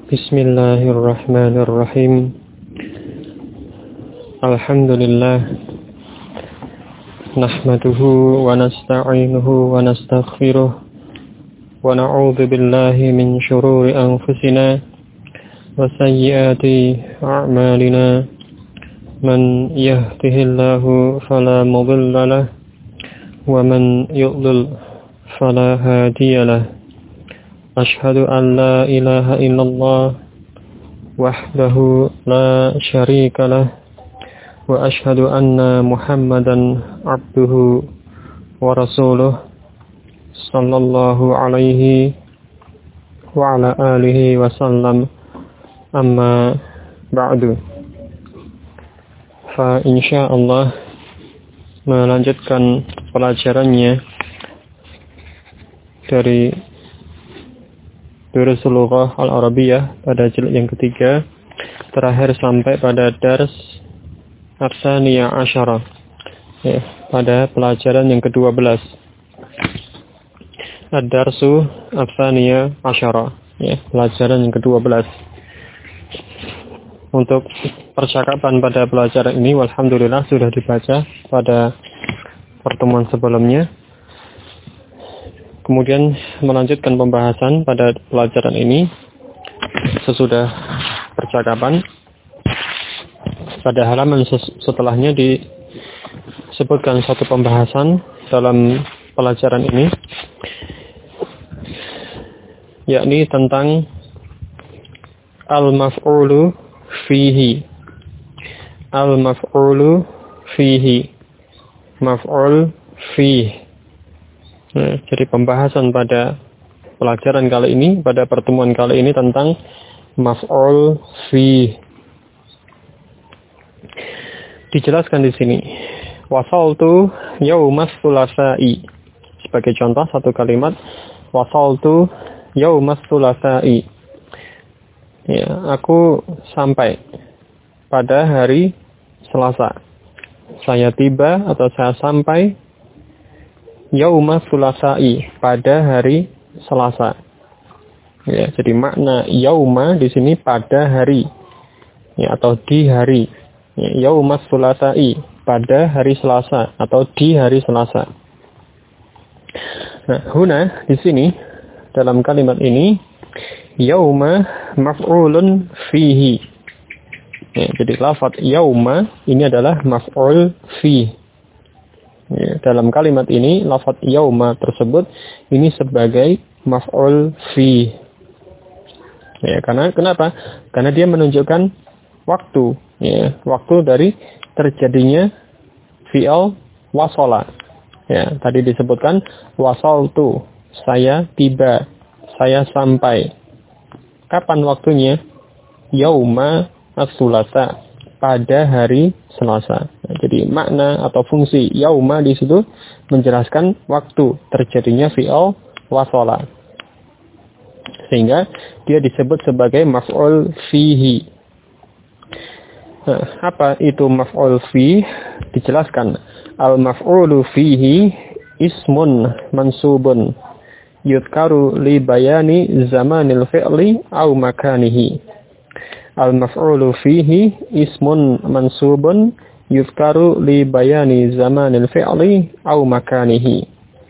Bismillahirrahmanirrahim. Alhamdulillah. Nahmaduhu wa nasta'inuhu wa nastaghfiruh. Wa na'udzu billahi min shururi anfusina wa sayyiati a'malina. Man yahdihillahu fala mudilla lahu wa man yudlil fala hadiya lahu. Ashhadu an la ilaha illallah wahdahu la syarika lah wa ashhadu anna Muhammadan abduhu wa rasuluh sallallahu alaihi wa ala alihi wa sallam, amma ba'du. Fa insyaallah melanjutkan pelajarannya dari Durusul Lughah Al-Arabiyah pada jilid yang ketiga, terakhir sampai pada dars Ats-Tsaniyah Asyarah, pada pelajaran yang ke-12. Ad-Darsu Ats-Tsaniyah Asyarah, pelajaran yang ke-12. Untuk percakapan pada pelajaran ini, walhamdulillah sudah dibaca pada pertemuan sebelumnya. Kemudian melanjutkan pembahasan pada pelajaran ini sesudah percakapan. Pada halaman setelahnya disebutkan satu pembahasan dalam pelajaran ini, yakni tentang al-maf'ulu fihi. Al-maf'ulu fihi. Maf'ul fihi. Jadi pembahasan pada pelajaran kali ini, pada pertemuan kali ini tentang maf'ul fi. Dijelaskan di sini, wasaltu yaumas tsulatsa'i. Sebagai contoh satu kalimat, wasaltu yaumas tsulatsa'i. Aku sampai pada hari Selasa. Saya tiba atau saya sampai yauma tsulatsa'i, pada hari Selasa. Jadi makna yauma di sini pada hari, atau di hari. Yauma tsulatsa'i, pada hari Selasa atau di hari Selasa. Nah, huna di sini dalam kalimat ini yauma maf'ulun fihi. Jadi lafaz yauma ini adalah maf'ul fihi. Dalam kalimat ini, lafaz yauma tersebut ini sebagai maf'ul fi. Karena kenapa? Karena dia menunjukkan waktu, waktu dari terjadinya fi'il wasala. Tadi disebutkan wasaltu, saya tiba, saya sampai. Kapan waktunya? Yauma as-sulasa, pada hari Selasa. Jadi makna atau fungsi yauma di situ menjelaskan waktu terjadinya fi'il wasala. Sehingga dia disebut sebagai maf'ul fihi. Apa itu maf'ul fi? Dijelaskan. Al-maf'ulu fihi ismun mansubun yudkaru li bayani zamanil fi'li au makanihi. Al-maf'ulu fihi ismun mansubun yuzkaru li bayani zamanil fi'li au makanihi.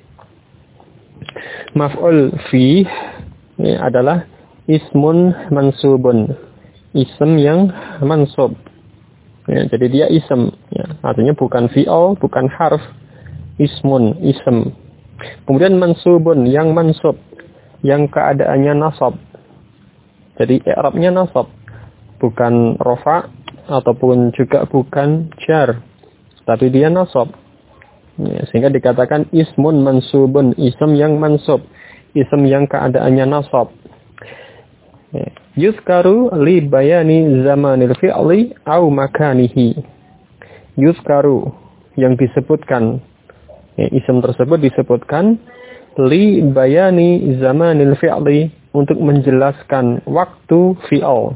Maf'ul fi ini adalah ismun mansubun, ism yang mansub. Jadi dia ism, artinya bukan fi'il, bukan harf. Ismun, ism. Kemudian mansubun, yang mansub, yang keadaannya nasab. Jadi i'rabnya nasab, bukan rofa ataupun juga bukan jar, tapi dia nasab. Sehingga dikatakan ismun mansubun, ism yang mansub, ism yang keadaannya nasab. Yuzkaru li bayani zamanil fi'li au makanihi. Yuzkaru, yang disebutkan, ism tersebut disebutkan li bayani zamanil fi'li, untuk menjelaskan waktu fi'al.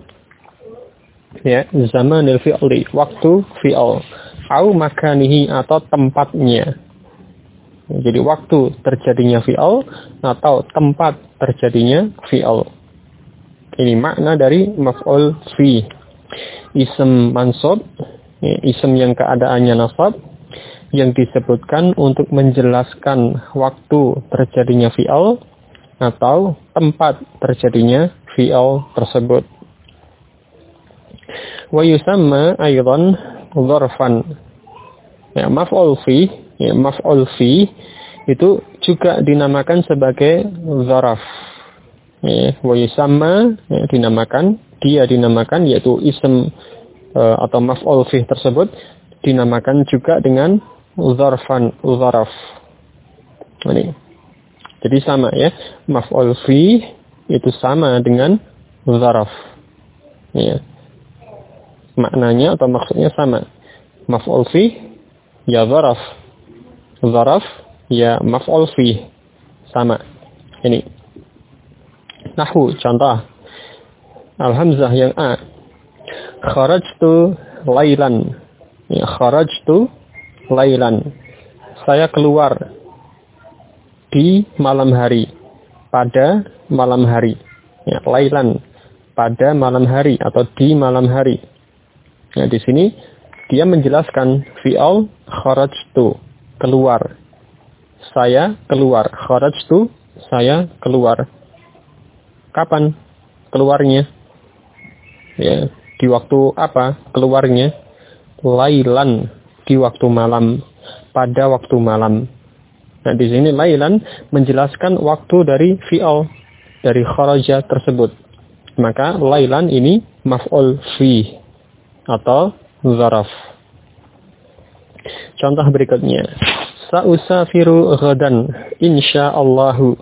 Zamanil fi'li, waktu fi'al. Au makanihi, atau tempatnya. Jadi waktu terjadinya fi'al atau tempat terjadinya fi'al. Ini makna dari maf'ul fi. Ism mansub, ism yang keadaannya nasab, yang disebutkan untuk menjelaskan waktu terjadinya fi'al atau tempat terjadinya fi'al tersebut. Wa yusamma aydan dzarfan. Ya, maf'ul fi itu juga dinamakan sebagai dzaraf. Ya, wa yusamma dinamakan yaitu ism atau maf'ul fi tersebut dinamakan juga dengan dzaraf. Ini. Jadi sama ya, maf'ul fi itu sama dengan dzaraf. Ya. Maknanya atau maksudnya sama. Maf'ul fi ya dzaraf. Dzaraf ya maf'ul fi. Sama. Ini. Nahwu contoh. Al-hamzah yang a. Kharajtu lailan. Ya, kharajtu lailan. Saya keluar di malam hari. Pada malam hari. Ya, lailan. Pada malam hari atau di malam hari. Nah, di sini dia menjelaskan fi'al kharajtu, keluar. Saya keluar. Kharajtu, saya keluar. Kapan keluarnya? Ya, di waktu apa keluarnya? Lailan, di waktu malam, pada waktu malam. Nah, di sini lailan menjelaskan waktu dari fi'al, dari kharaja tersebut. Maka lailan ini maf'ul fi atau dzaraf. Contoh berikutnya. Sa'usafiru ghadan insyaallahu.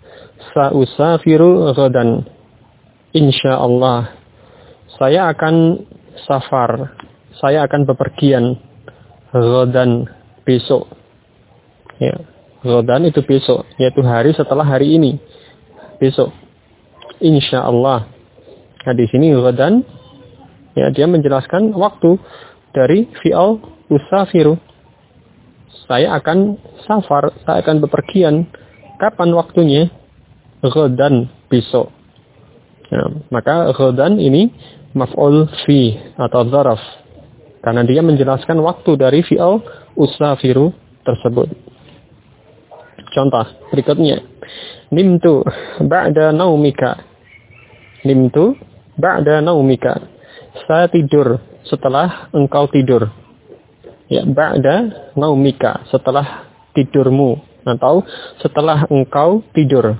Sa'usafiru ghadan insyaallah. Saya akan safar. Saya akan bepergian ghadan besok. Ya, ghadan itu besok, yaitu hari setelah hari ini. Besok. Insyaallah. Nah, di sini ghadan ya, dia menjelaskan waktu dari fi'al usafiru. Saya akan safar, saya akan bepergian. Kapan waktunya? Ghadan, besok. Ya, maka ghadan ini maf'ul fi atau dzaraf. Karena dia menjelaskan waktu dari fi'al usafiru tersebut. Contoh berikutnya. Nimtu ba'da naumika. Nimtu ba'da naumika. Saya tidur setelah engkau tidur. Ya, ba'da naumika, setelah tidurmu atau setelah engkau tidur.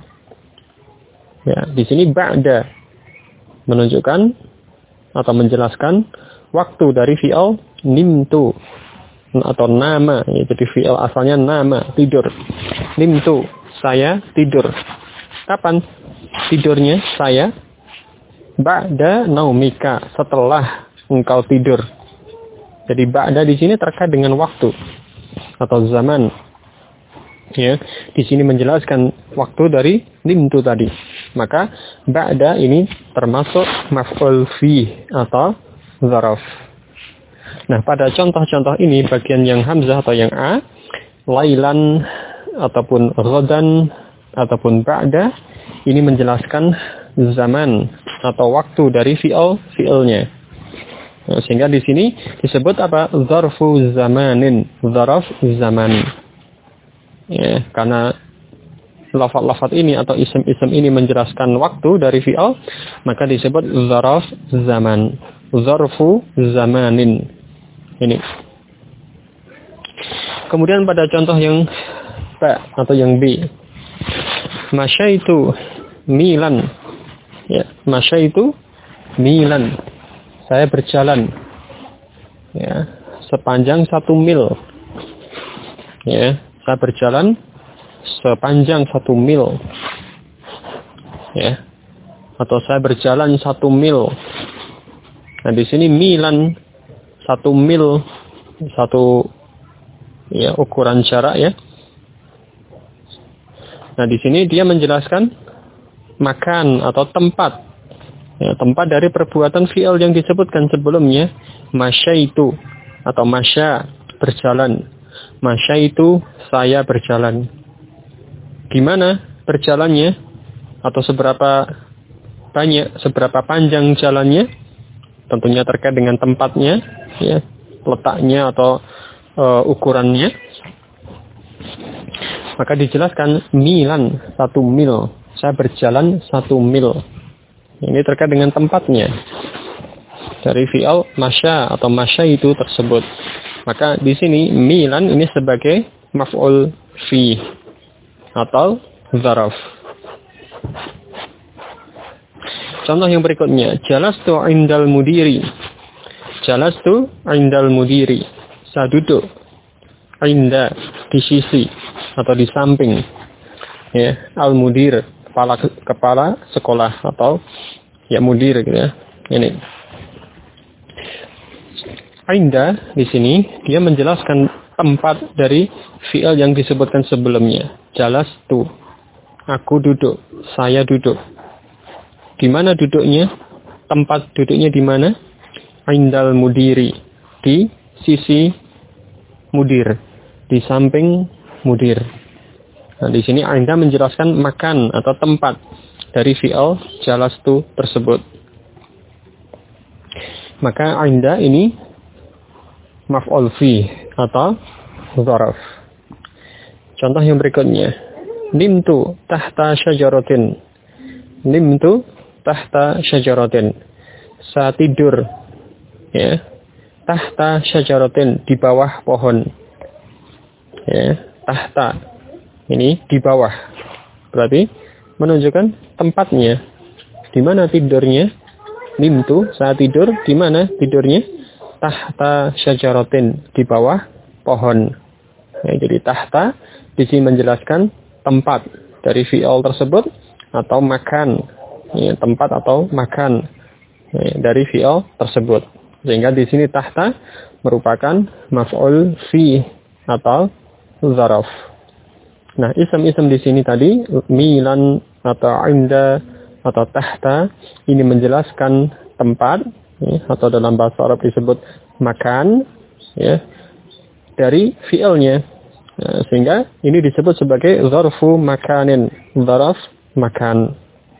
Ya, di sini ba'da menunjukkan atau menjelaskan waktu dari fi'al nimtu atau nama. Ya, jadi fi'al asalnya nama, tidur. Nimtu, saya tidur. Kapan tidurnya saya? Ba'da naumika, setelah engkau tidur. Jadi ba'da di sini terkait dengan waktu atau zaman. Ya, di sini menjelaskan waktu dari nimtu tadi. Maka ba'da ini termasuk maf'ul fi atau dzaraf. Nah, pada contoh-contoh ini bagian yang hamzah atau yang a, lailan ataupun ghadan ataupun ba'da ini menjelaskan zaman atau waktu dari fi'ilnya. Nah, sehingga di sini disebut apa? Dzarfu zamanin, dzaraf zaman. Ya, karena lafaz-lafaz ini atau isim-isim ini menjelaskan waktu dari fi'il, maka disebut dzaraf zaman. Dzarfu zamanin. Ini. Kemudian pada contoh yang B atau yang B. Masyaitu milan. Ya, masyaitu milan. Saya berjalan. Ya, sepanjang 1 mil. Ya, saya berjalan sepanjang 1 mil. Ya. Atau saya berjalan 1 mil. Nah, di sini milan 1 mil, satu ya ukuran jarak ya. Nah, di sini dia menjelaskan makan atau tempat. Ya, tempat dari perbuatan fi'il yang disebutkan sebelumnya, masyaitu atau masya, berjalan. Masyaitu, saya berjalan. Gimana berjalannya? Atau seberapa banyak, seberapa panjang jalannya, tentunya terkait dengan tempatnya, ya, letaknya atau ukurannya. Maka dijelaskan milan, 1 mil. Saya berjalan 1 mil. Ini terkait dengan tempatnya. Dari fi'al masya atau masya itu tersebut. Maka di sini milan ini sebagai maf'ul fi atau zaraf. Contoh yang berikutnya, jalastu indal mudiri. Jalastu indal mudiri. Saya duduk inda, di sisi atau di samping, ya, al mudir, kepala sekolah atau ya mudir gitu ya. Ini inda di sini dia menjelaskan tempat dari fi'il yang disebutkan sebelumnya. Jalastu, aku duduk, saya duduk. Di mana duduknya? Tempat duduknya di mana? Indal mudiri, di sisi mudir, di samping mudir. Nah, di sini Inda menjelaskan makan atau tempat dari fi'il jalastu tersebut. Maka Inda ini maf'ul fi atau dzaraf. Contoh yang berikutnya, nimtu tahta syajaratin. Nimtu tahta syajaratin. Saya tidur, ya, tahta syajaratin, di bawah pohon. Ya, tahta ini di bawah. Berarti menunjukkan tempatnya. Di mana tidurnya? Nimtu, saya tidur. Di mana tidurnya? Tahta syajaratin, di bawah pohon. Ya, jadi tahta di sini menjelaskan tempat dari fi'il tersebut atau makan. Ya, tempat atau makan, ya, dari fi'il tersebut. Sehingga di sini tahta merupakan maf'ul fi atau zaraf. Nah, ism-ism di sini tadi milan atau inda atau tahta ini menjelaskan tempat, ya, atau dalam bahasa Arab disebut makan, ya, dari fi'ilnya. Nah, sehingga ini disebut sebagai zarfu makanin, zaraf makan.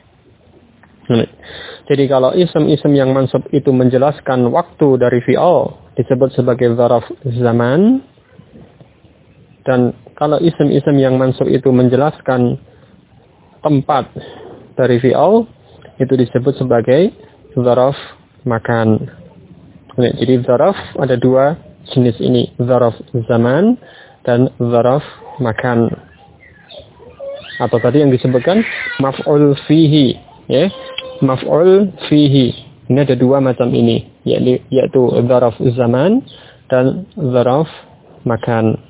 Jadi kalau ism-ism yang mansub itu menjelaskan waktu dari fi'al disebut sebagai zaraf zaman. Dan kalau ism-ism yang mansub itu menjelaskan tempat dari fi'al itu disebut sebagai zaraf makan. Jadi zaraf ada 2 jenis ini, zaraf zaman dan zaraf makan. Atau tadi yang disebutkan maf'ul fihi, ya. Maf'ul fihi. Ini ada 2 macam ini, yaitu zaraf zaman dan zaraf makan.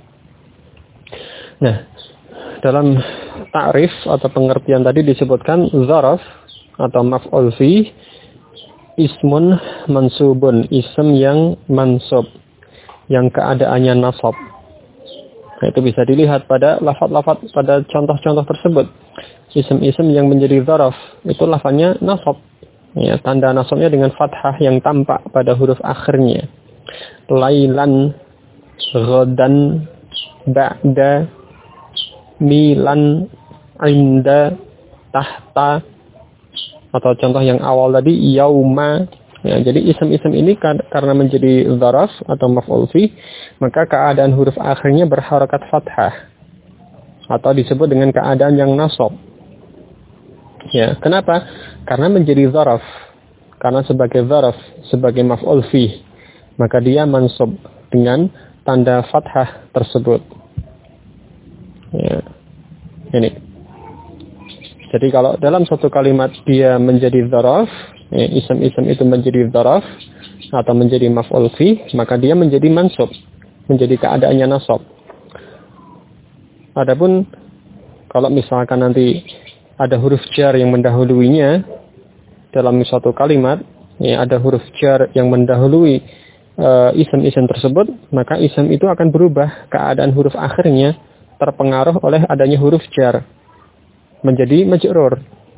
Nah, dalam ta'rif atau pengertian tadi disebutkan zaraf atau maf'ul fi ismun mansubun, ism yang mansub, yang keadaannya nasab. Nah, itu bisa dilihat pada lafaz-lafaz pada contoh-contoh tersebut. Ism-ism yang menjadi zaraf itu lafaznya nasab. Ya, tanda nasabnya dengan fathah yang tampak pada huruf akhirnya. Lailan, ghadan, ba'da, milan, inda, tahta. Atau contoh yang awal tadi yauma. Ya, jadi ism-ism ini karena menjadi zaraf atau maf'ul fi, maka keadaan huruf akhirnya berharakat fathah atau disebut dengan keadaan yang nasab. Ya, kenapa? Karena menjadi zaraf. Karena sebagai zaraf, sebagai maf'ul fi, maka dia mansub dengan tanda fathah tersebut. Ya. Ini. Jadi kalau dalam satu kalimat dia menjadi zaraf, ya, ism-ism itu menjadi zaraf atau menjadi maf'ul fi, maka dia menjadi mansub, menjadi keadaannya nasab. Adapun kalau misalkan nanti ada huruf jar yang mendahuluinya dalam suatu kalimat, ya, ada huruf jar yang mendahului ism-ism tersebut, maka ism itu akan berubah, keadaan huruf akhirnya terpengaruh oleh adanya huruf jar menjadi majrur.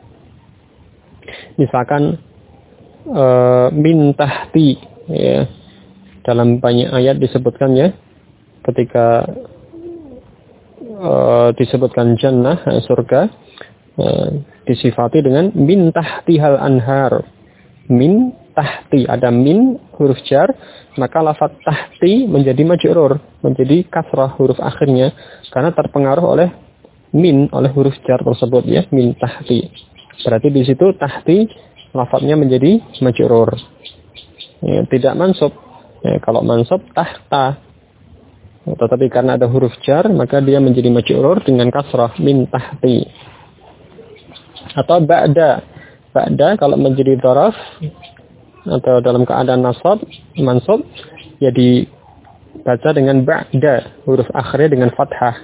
Misalkan min tahti, ya, dalam banyak ayat disebutkan, ya, ketika disebutkan jannah, surga, disifati dengan min tahtihal anhar. Min tahti, ada min huruf jar, maka lafaz tahti menjadi majrur, menjadi kasrah huruf akhirnya karena terpengaruh oleh min, oleh huruf jar tersebut ya, min tahti. Berarti di situ tahti lafaznya menjadi majrur. Ya, tidak mansub. Ya, kalau mansub tahta. Tetapi karena ada huruf jar, maka dia menjadi majrur dengan kasrah min tahti. Atau ba'da. Ba'da kalau menjadi dzaraf atau dalam keadaan mansub, ya dibaca dengan ba'da, huruf akhirnya dengan fathah.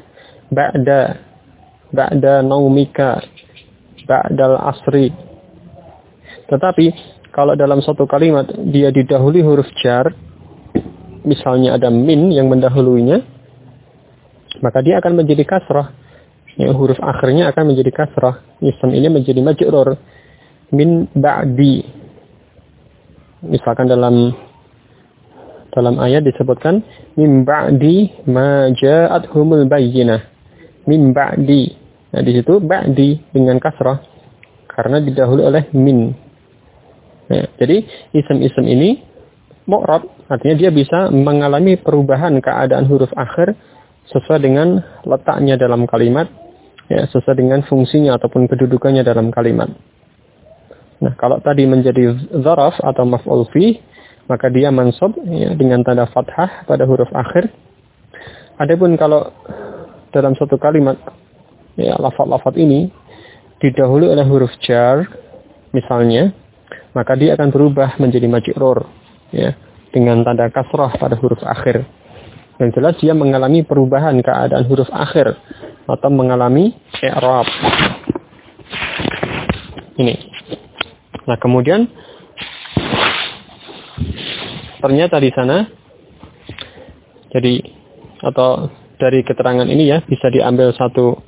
Ba'da naumika, ba'dal asri. Tetapi kalau dalam satu kalimat dia didahului huruf jar, misalnya ada min yang mendahuluinya, maka dia akan menjadi kasrah. Ya, huruf akhirnya akan menjadi kasrah. Ism ini menjadi majrur. Min ba'di. Misalkan dalam ayat disebutkan min ba'di ma ja'athumul bayyinah. Min ba'di. Nah, di situ ba'di dengan kasrah karena didahului oleh min. Nah, jadi ism-ism ini mu'rab, artinya dia bisa mengalami perubahan keadaan huruf akhir sesuai dengan letaknya dalam kalimat, ya, sesuai dengan fungsinya ataupun kedudukannya dalam kalimat. Nah, kalau tadi menjadi dzaraf atau maf'ul fi, maka dia mansub ya, dengan tanda fathah pada huruf akhir. Adapun kalau dalam satu kalimat ya, lafaz-lafaz ini didahului oleh huruf jar misalnya, maka dia akan berubah menjadi majrur ya, dengan tanda kasrah pada huruf akhir. Yang jelas dia mengalami perubahan keadaan huruf akhir atau mengalami i'rab. Ini. Nah, kemudian ternyata di sana jadi atau dari keterangan ini ya bisa diambil satu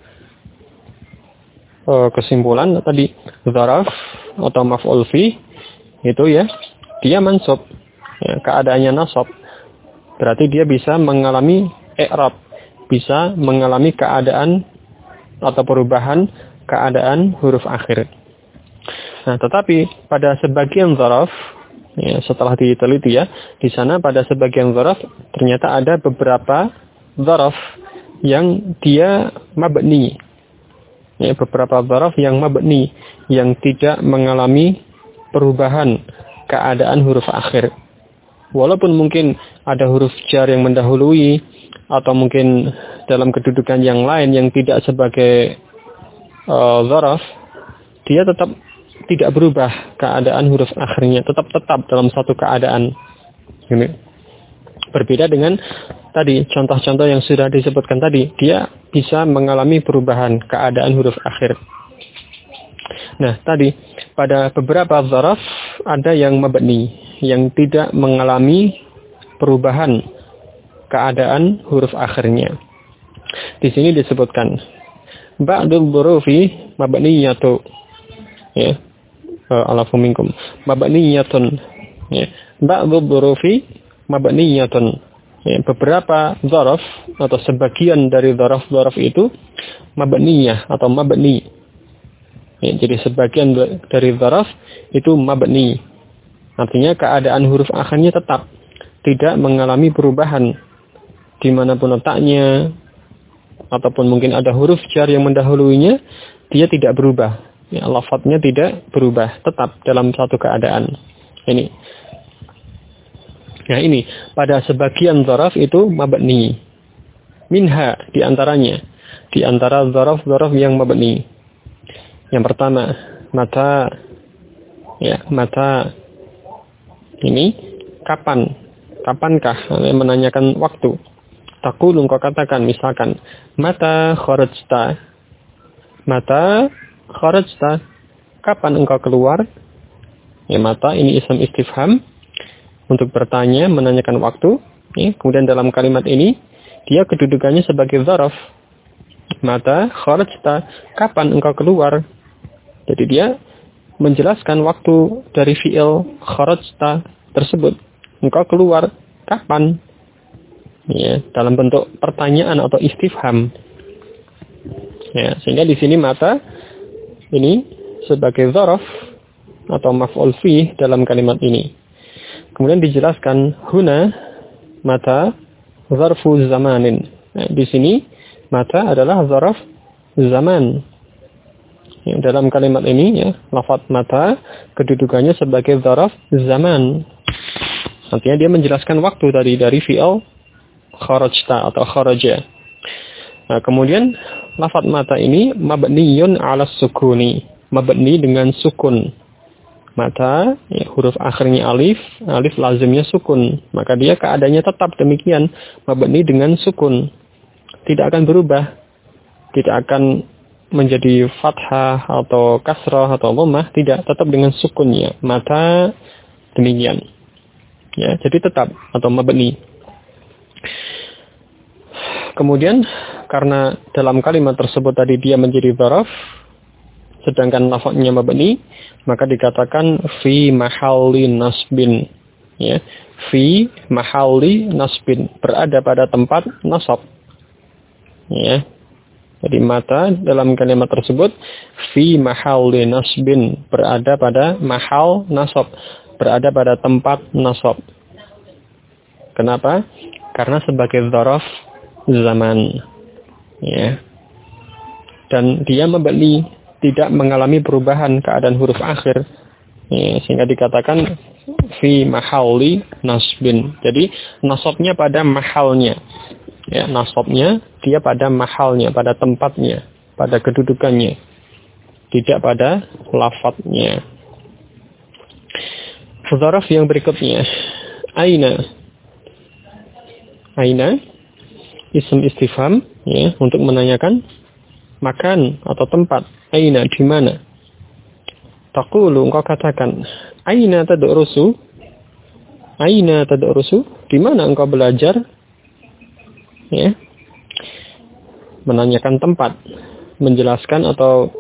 kesimpulan tadi dzaraf atau maf'ul fi itu ya dia mansub ya, keadaannya nasab. Berarti dia bisa mengalami i'rab, bisa mengalami keadaan atau perubahan keadaan huruf akhir. Nah, tetapi pada sebagian dzaraf ya, setelah diteliti ya, di sana pada sebagian dzaraf ternyata ada beberapa dzaraf yang dia mabni. Ya, beberapa dzaraf yang mabni yang tidak mengalami perubahan keadaan huruf akhir. Walaupun mungkin ada huruf jar yang mendahului atau mungkin dalam kedudukan yang lain yang tidak sebagai dzaraf, dia tetap tidak berubah keadaan huruf akhirnya, tetap dalam satu keadaan. Ini berbeda dengan tadi contoh-contoh yang sudah disebutkan tadi, dia bisa mengalami perubahan keadaan huruf akhir. Nah, tadi pada beberapa dzaraf ada yang mabni, yang tidak mengalami perubahan keadaan huruf akhirnya. Di sini disebutkan ba'dul dhurufi mabniyatu ya alafu minkum mabniyatun ya ba'dul dhurufi mabniyatun ya, beberapa dzaraf atau sebagian dari dzaraf itu mabniyah atau mabni ya, jadi sebagian dari dzaraf itu mabni, artinya keadaan huruf akhirnya tetap tidak mengalami perubahan dimanapun letaknya, ataupun mungkin ada huruf jar yang mendahuluinya, dia tidak berubah. Ya, lafadznya tidak berubah, tetap dalam satu keadaan. Ini. Nah, ini pada sebagian dzaraf itu mabni. Minha di antaranya, di antara dzaraf-dzaraf yang mabni. Yang pertama, mata. Ya, mata. Ini kapan? Kapankah? Menanyakan waktu. Taqulu engkau katakan misalkan mata kharajta. Mata kharajta, kapan engkau keluar? Ya, mata ini ism istifham untuk bertanya, menanyakan waktu. Ya, kemudian dalam kalimat ini dia kedudukannya sebagai dzaraf. Mata kharajta, kapan engkau keluar? Jadi dia menjelaskan waktu dari fi'il kharajta tersebut. Engkau keluar kapan? Ya, dalam bentuk pertanyaan atau istifham. Ya, sehingga di sini mata ini sebagai dzaraf atau maf'ul fi dalam kalimat ini. Kemudian dijelaskan huna mata dzarfu zamanin. Nah, di sini mata adalah dzaraf zaman. Ya, dalam kalimat ini ya, lafaz mata kedudukannya sebagai dzaraf zaman. Artinya dia menjelaskan waktu dari fi'il kharajta atau kharaja. Nah, kemudian lafaz mata ini mabniyun 'ala sukuni, mabni dengan sukun. Mata ya, huruf akhirnya alif lazimnya sukun, maka dia keadaannya tetap demikian, mabni dengan sukun. Tidak akan berubah, tidak akan menjadi fathah atau kasrah atau dhammah, tidak, tetap dengan sukunnya. Mata demikian. Ya, jadi tetap atau mabni. Kemudian karena dalam kalimat tersebut tadi dia menjadi dzaraf sedangkan lafaznya mabni, maka dikatakan fi mahalli nasbin. Ya, fi mahalli nasbin, berada pada tempat nasab. Ya. Jadi mata dalam kalimat tersebut fi mahalli nasbin, berada pada mahal nasab, berada pada tempat nasab. Kenapa? Karena sebagai dzaraf zaman. Ya. Dan dia mabni, tidak mengalami perubahan keadaan huruf akhir. Ya, sehingga dikatakan fi mahalli nasbin. Jadi nasabnya pada mahalnya. Ya, nasabnya dia pada mahalnya, pada tempatnya, pada kedudukannya, tidak pada lafadznya. Dzaraf yang berikutnya, aina. Aina ism istifham ya, untuk menanyakan makan atau tempat. Aina di mana? Taqulu, engkau katakan, aina tadrusu? Aina tadrusu? Di mana engkau belajar? Ya. Menanyakan tempat, menjelaskan atau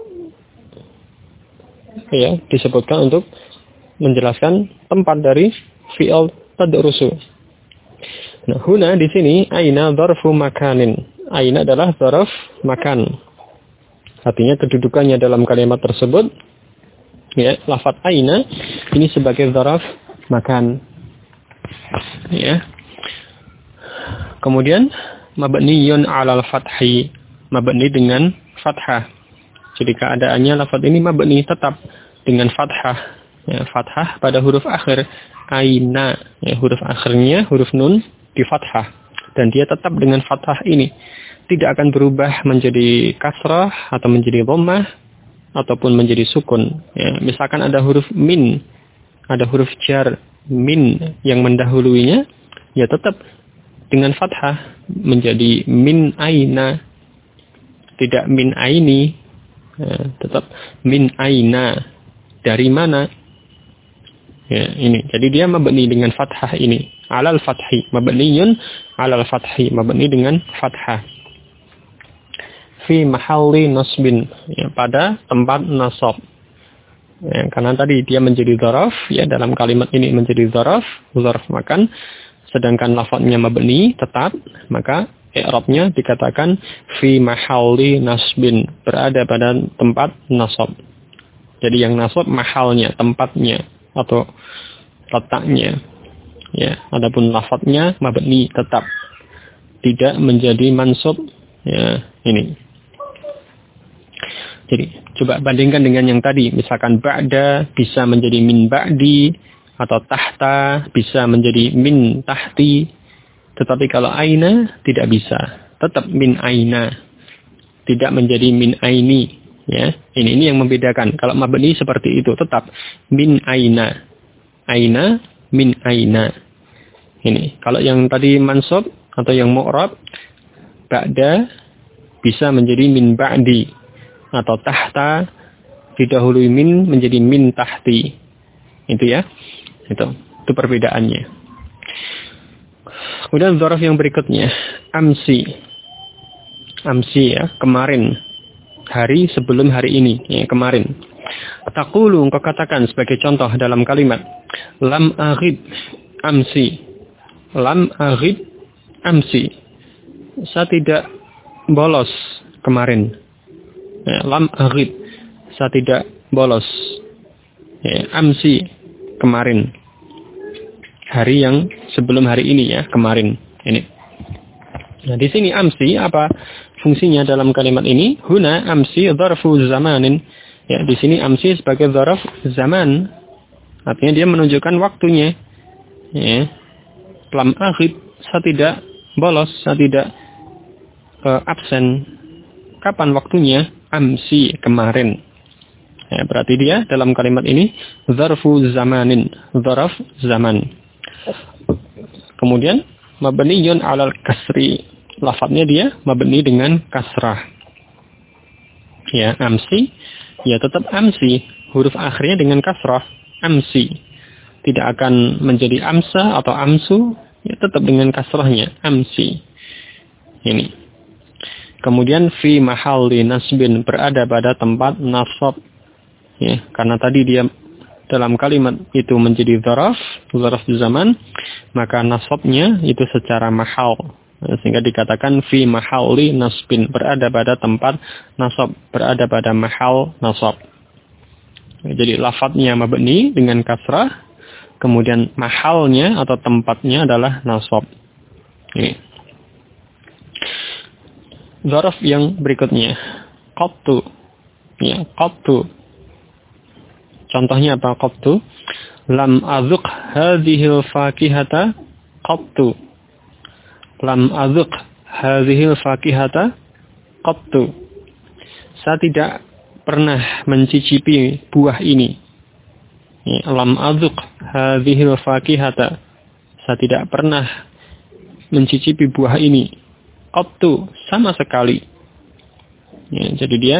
ya, disebutkan untuk menjelaskan tempat dari fi'il tadrusu. Nah, huna di sini aina dzarfu makanin. Aina adalah dzaraf makan. Artinya kedudukannya dalam kalimat tersebut ya, lafaz aina ini sebagai dzaraf makan. Ya. Kemudian mabniyun 'alal fathi, mabni dengan fathah. Jadi keadaannya lafaz ini mabni tetap dengan fathah. Ya, fathah pada huruf akhir aina, ya, huruf akhirnya huruf nun di fathah dan dia tetap dengan fathah ini. Tidak akan berubah menjadi kasrah atau menjadi dhammah ataupun menjadi sukun. Ya, misalkan ada huruf min, ada huruf jar min yang mendahuluinya, ya tetap dengan fathah menjadi min aina, tidak min aini, ya, tetap min aina, dari mana. Ya, ini. Jadi dia mabni dengan fathah ini, alal fathi, mabniyun alal fathi, mabni dengan fathah. Fi mahalli nasbin, ya, pada tempat nasab. Ya, karena tadi dia menjadi dzaraf, ya, dalam kalimat ini menjadi dzaraf makan, sedangkan lafadznya mabni tetap, maka i'rabnya dikatakan fi mahalli nasbin, berada pada tempat nasab. Jadi yang nasab mahalnya, tempatnya atau letaknya. Ya, adapun lafadznya mabni tetap, tidak menjadi mansub. Ya, ini. Jadi coba bandingkan dengan yang tadi, misalkan ba'da bisa menjadi min ba'di, atau tahta bisa menjadi min tahti. Tetapi kalau aina tidak bisa, tetap min aina, tidak menjadi min aini. Ya, ini yang membedakan. Kalau mabni seperti itu tetap min aina, aina min aina. Ini. Kalau yang tadi mansub atau yang mu'rab, ba'da bisa menjadi min ba'di, atau tahta didahului min menjadi min tahti. Itu ya. Itu perbedaannya. Kemudian dzaraf yang berikutnya, amsi. Amsi ya, kemarin. Hari sebelum hari ini, ya, kemarin. Taqulu, engkau katakan sebagai contoh dalam kalimat, lam aghib amsi. Lam aghib amsi. Saya tidak bolos kemarin. Ya, lam aghib, saya tidak bolos. Ya, amsi, kemarin. Hari yang sebelum hari ini ya, kemarin. Ini. Nah, di sini amsi apa fungsinya dalam kalimat ini? Huna amsi dzarfu zamanin. Ya, di sini amsi sebagai dzarf zaman. Artinya dia menunjukkan waktunya. Ya. Lam akhib, saya tidak bolos, saya tidak absen. Kapan waktunya? Amsi, kemarin. Ya, berarti dia dalam kalimat ini dzarfu zamanin, dzarf zaman. Kemudian mabniyun 'alal kasri. Lafadznya dia mabni dengan kasrah. Ya, amsi, ya tetap amsi. Huruf akhirnya dengan kasrah, amsi. Tidak akan menjadi amsa atau amsu, ya tetap dengan kasrahnya, amsi. Ini. Kemudian fi mahalli nasbin, berada pada tempat nasab. Ya, karena tadi dia dalam kalimat itu menjadi dzaraf zaman, maka nasabnya itu secara mahal. Sehingga dikatakan fi mahalli nasbin, berada pada tempat nasab, berada pada mahal nasab. Jadi lafadznya mabni dengan kasrah, kemudian mahalnya atau tempatnya adalah nasab. Ini. Dzaraf yang berikutnya, qattu. Ya, qattu. Contohnya apa qattu? Lam azuq hadhil fakihata qattu. Lam azuq hadhil fakihata qattu. Saya tidak pernah mencicipi buah ini. Ya, lam azuq hadhil fakihata. Saya tidak pernah mencicipi buah ini. Qattu, sama sekali. Ya, jadi dia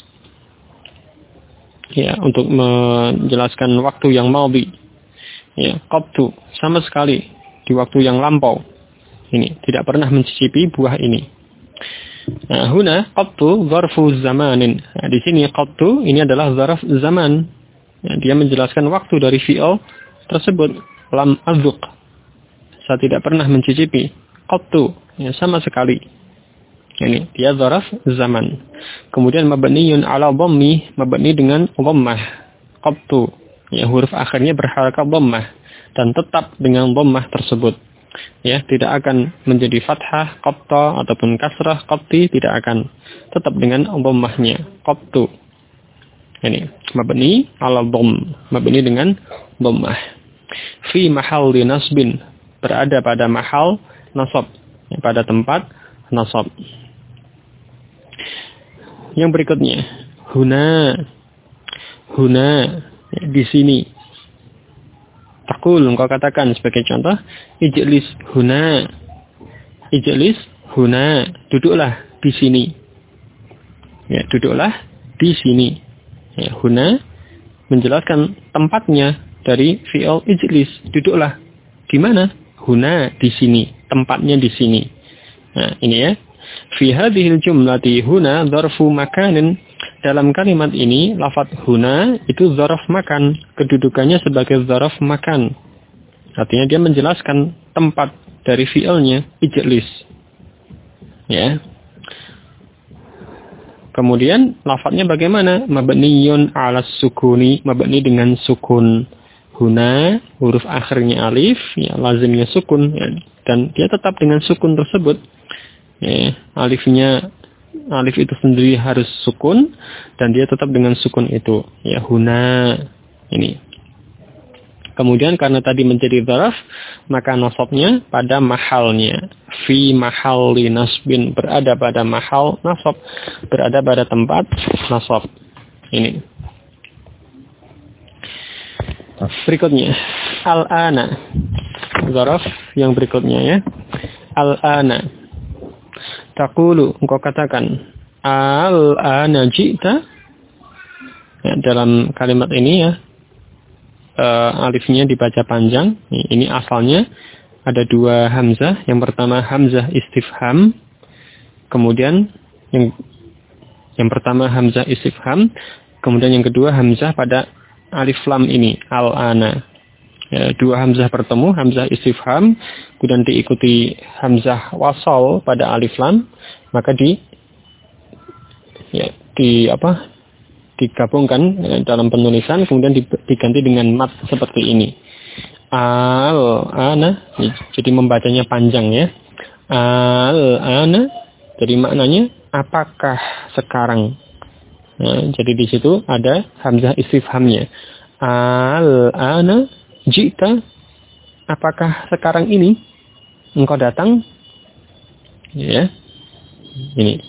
ya untuk menjelaskan waktu yang madhi. Ya, qattu, sama sekali di waktu yang lampau. Ini tidak pernah mencicipi buah ini. Nah, huna qattu dzarfu zamanin. Nah, di sini qattu ini adalah dzarf zaman. Ya, dia menjelaskan waktu dari fi'il tersebut. Lam azuq, saya tidak pernah mencicipi. Qattu, ya, sama sekali. Ini dia dzaraf zaman. Kemudian mabniyun 'ala dhammi, mabni dengan dhammah. Qattu, ya, huruf akhirnya berharakat dhammah dan tetap dengan dhammah tersebut. Ya, tidak akan menjadi fathah qatta ataupun kasrah qatti, tidak akan, tetap dengan dhammahnya. Qattu. Ini mabni 'ala dhamm, mabni dengan dhammah. Fi mahalli nasbin, berada pada mahal nasab, ya, pada tempat nasab. Yang berikutnya, huna, ya, di sini. Takul, engkau katakan sebagai contoh, ijlis huna, duduklah di sini. Ya, duduklah di sini. Ya, huna menjelaskan tempatnya dari fi'il ijlis, duduklah. Di mana? Huna, di sini, tempatnya di sini. Nah, ini ya. Fi hadhil jumlati huna dzarfu makanin. Dalam kalimat ini lafaz huna itu dzaraf makan, kedudukannya sebagai dzaraf makan. Artinya dia menjelaskan tempat dari fi'ilnya ijlis. Ya. Kemudian lafaznya bagaimana? Mabniyun 'ala sukuni, mabni dengan sukun. Huna, huruf akhirnya alif, ya, lazimnya sukun, ya, dan dia tetap dengan sukun tersebut. Ya, alif itu sendiri harus sukun dan dia tetap dengan sukun itu. Ya, huna. Ini. Kemudian karena tadi menjadi dzaraf, maka nasabnya pada mahalnya. Fi mahalli nasbin, berada pada mahal nasab, berada pada tempat nasab. Ini. Berikutnya, al-ana. Dzaraf yang berikutnya ya. Al-ana. Taqulu, engkau katakan, al-ana ji'ta. Ya, dalam kalimat ini ya, alifnya dibaca panjang. Ini asalnya ada dua hamzah. Yang pertama hamzah istifham. Kemudian yang pertama hamzah istifham. Kemudian yang kedua hamzah pada alif lam ini, al-ana. Ya, dua hamzah bertemu, hamzah istifham, kemudian diikuti hamzah wasal pada alif lam, maka digabungkan dalam penulisan kemudian diganti dengan mat seperti ini. Al-ana, jadi membacanya panjang ya. Al-ana, jadi maknanya apakah sekarang. Nah, jadi di situ ada hamzah istifhamnya. Al-ana jita, apakah sekarang ini engkau datang? Ya. Ini.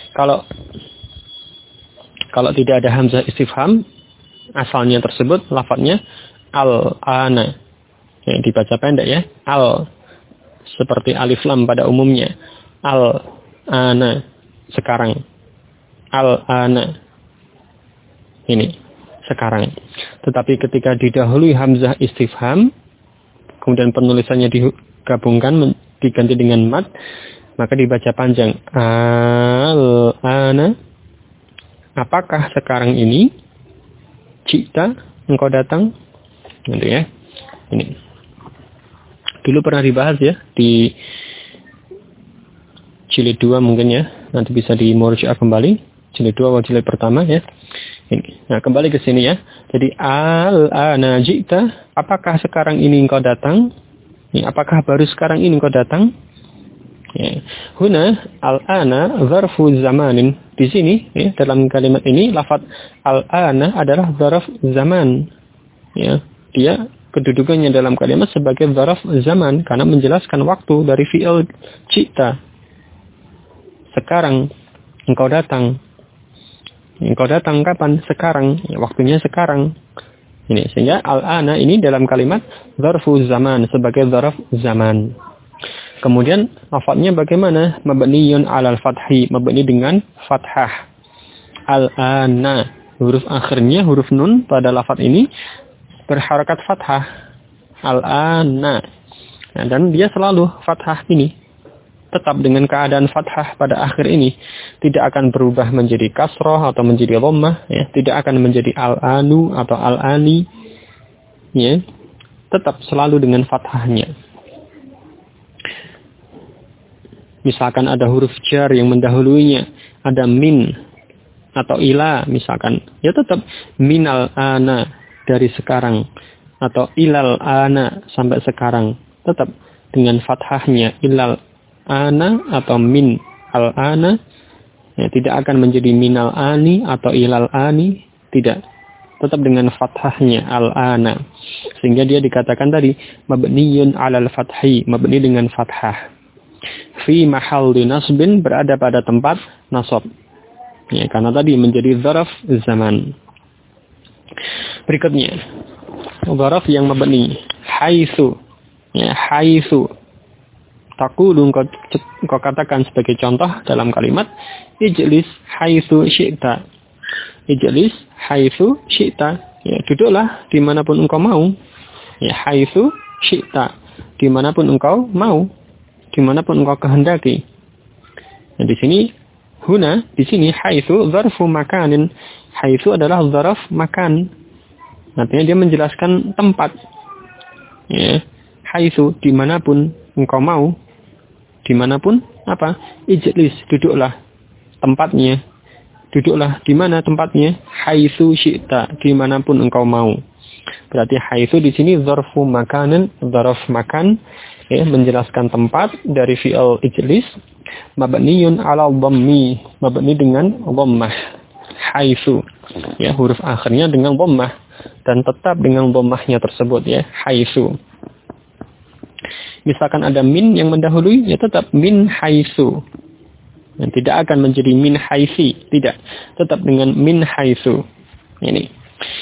Kalau tidak ada hamzah istifham, asalnya tersebut lafadznya al-ana. Ya, dibaca pendek ya. Al seperti alif lam pada umumnya. Al-ana sekarang. Al-ana ini sekarang. Tetapi ketika didahului hamzah istifham, kemudian penulisannya digabungkan diganti dengan mat, maka dibaca panjang. Al-ana, apakah sekarang ini? Cita, engkau datang? Gitu ya. Ini. Dulu pernah dibahas ya di jilid 2 mungkin ya. Nanti bisa dimurjaah kembali. Jilid 2 atau jilid pertama ya. Ini. Nah, kembali ke sini ya. Jadi al-ana ji'ta, apakah sekarang ini engkau datang? Ini, apakah baru sekarang ini engkau datang? Ya. Huna al-ana zarfu zamanin. Di sini ya, dalam kalimat ini lafaz al-ana adalah zarf zaman. Ya, dia kedudukannya dalam kalimat sebagai zarf zaman karena menjelaskan waktu dari fi'il cita. Sekarang engkau datang. Engkau datang kapan? Sekarang. Ya, waktunya sekarang. Ini sehingga al-ana ini dalam kalimat zarfu zaman sebagai zarf zaman. Kemudian lafadznya bagaimana? Mabniyun 'alal fathi, mabni dengan fathah. Al-ana, huruf akhirnya huruf nun pada lafadz ini berharakat fathah. Al-ana. Nah, dan dia selalu fathah ini tetap dengan keadaan fathah pada akhir ini, tidak akan berubah menjadi kasroh atau menjadi dhammah, ya, tidak akan menjadi al-anu atau al-ani, ya, tetap selalu dengan fathahnya. Misalkan ada huruf jar yang mendahuluinya, ada min atau ila misalkan, ya tetap minal ana dari sekarang atau ilal ana sampai sekarang, tetap dengan fathahnya ilal ana atau min al ana, ya, tidak akan menjadi minal ani atau ilal ani, tidak, tetap dengan fathahnya al ana, sehingga dia dikatakan tadi mabniyun 'alal fathi, mabni dengan fathah. Fi mahalli nasbin, berada pada tempat nasab. Ya, karena tadi menjadi zarf zaman. Berikutnya, zarf yang mabni, haitsu. Ya, haitsu. Taqulu, engkau katakan sebagai contoh dalam kalimat ijlis haitsu syi'ta. Ijlis haitsu syi'ta. Ya, duduklah dimanapun engkau mau. Ya, haitsu syi'ta. Dimanapun engkau mau. Dimanapun engkau kehendaki. Nah, di sini huna, di sini haitsu zarfu makanin. Haitsu adalah zarf makan. Artinya dia menjelaskan tempat. Ya, haitsu dimanapun engkau mau. Dimanapun apa? Ijlis, duduklah tempatnya. Duduklah di mana tempatnya? Haitsu syi'ta, dimanapun engkau mau. Berarti haitsu di sini zarfu makanin, zarf makan. Ya, menjelaskan tempat dari fi'il ijlis, mabniyun 'ala dhammi, mabni dengan dhammah. Haitsu, ya, huruf akhirnya dengan dhammah dan tetap dengan dhammahnya tersebut, ya, haitsu. Misalkan ada min yang mendahului, ya tetap min haitsu. Dan tidak akan menjadi min haitsi, tidak, tetap dengan min haitsu. Ini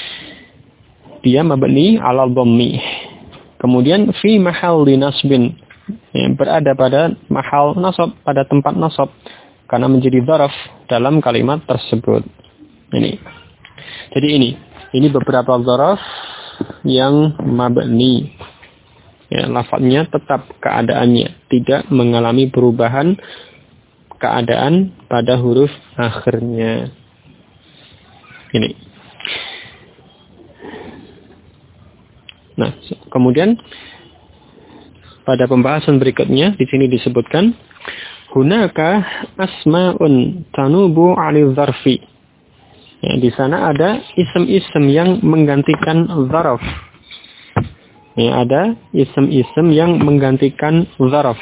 dia mabni 'ala dhammi. Kemudian fi mahalli nasbin, ya, berada pada mahal nasab, pada tempat nasab karena menjadi dzaraf dalam kalimat tersebut. Ini. Jadi ini beberapa dzaraf yang mabni. Ya, lafadznya tetap keadaannya, tidak mengalami perubahan keadaan pada huruf akhirnya. Ini. Nah, kemudian pada pembahasan berikutnya di sini disebutkan hunaka asma'un tanubu 'anil dzarfi. Ya, di sana ada isem-isem yang menggantikan dzaraf. Ya, ada isem-isem yang menggantikan dzaraf.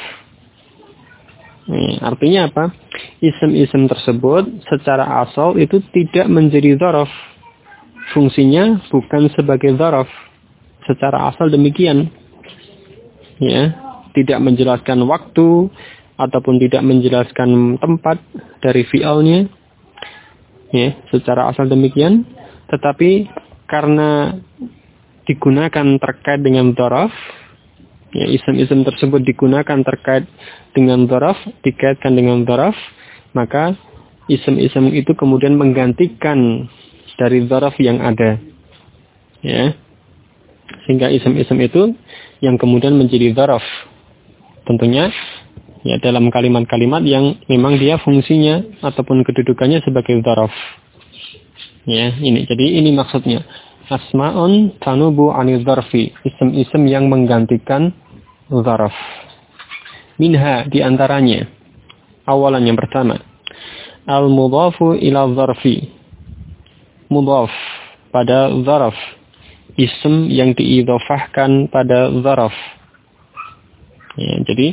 Ya, artinya apa? Isem-isem tersebut secara asal itu tidak menjadi dzaraf. Fungsinya bukan sebagai dzaraf. Secara asal demikian. Ya, tidak menjelaskan waktu ataupun tidak menjelaskan tempat dari fi'alnya. Ya, secara asal demikian. Tetapi karena digunakan terkait dengan dzaraf, ya, isem-isem tersebut digunakan terkait dengan dzaraf, dikaitkan dengan dzaraf, maka isem-isem itu kemudian menggantikan dari dzaraf yang ada. Ya. Sehingga isem-isem itu yang kemudian menjadi dzaraf. Tentunya ya dalam kalimat-kalimat yang memang dia fungsinya ataupun kedudukannya sebagai dzaraf. Ya, ini. Jadi ini maksudnya. Asma'un tanubu 'anil dzarfi, isem-isem yang menggantikan dzaraf. Minha, di antaranya. Awalan yang pertama, al-mudhafu ila dzarfi. Mudhaf pada dzaraf, isem yang diidhofahkan pada dzaraf. Ya, jadi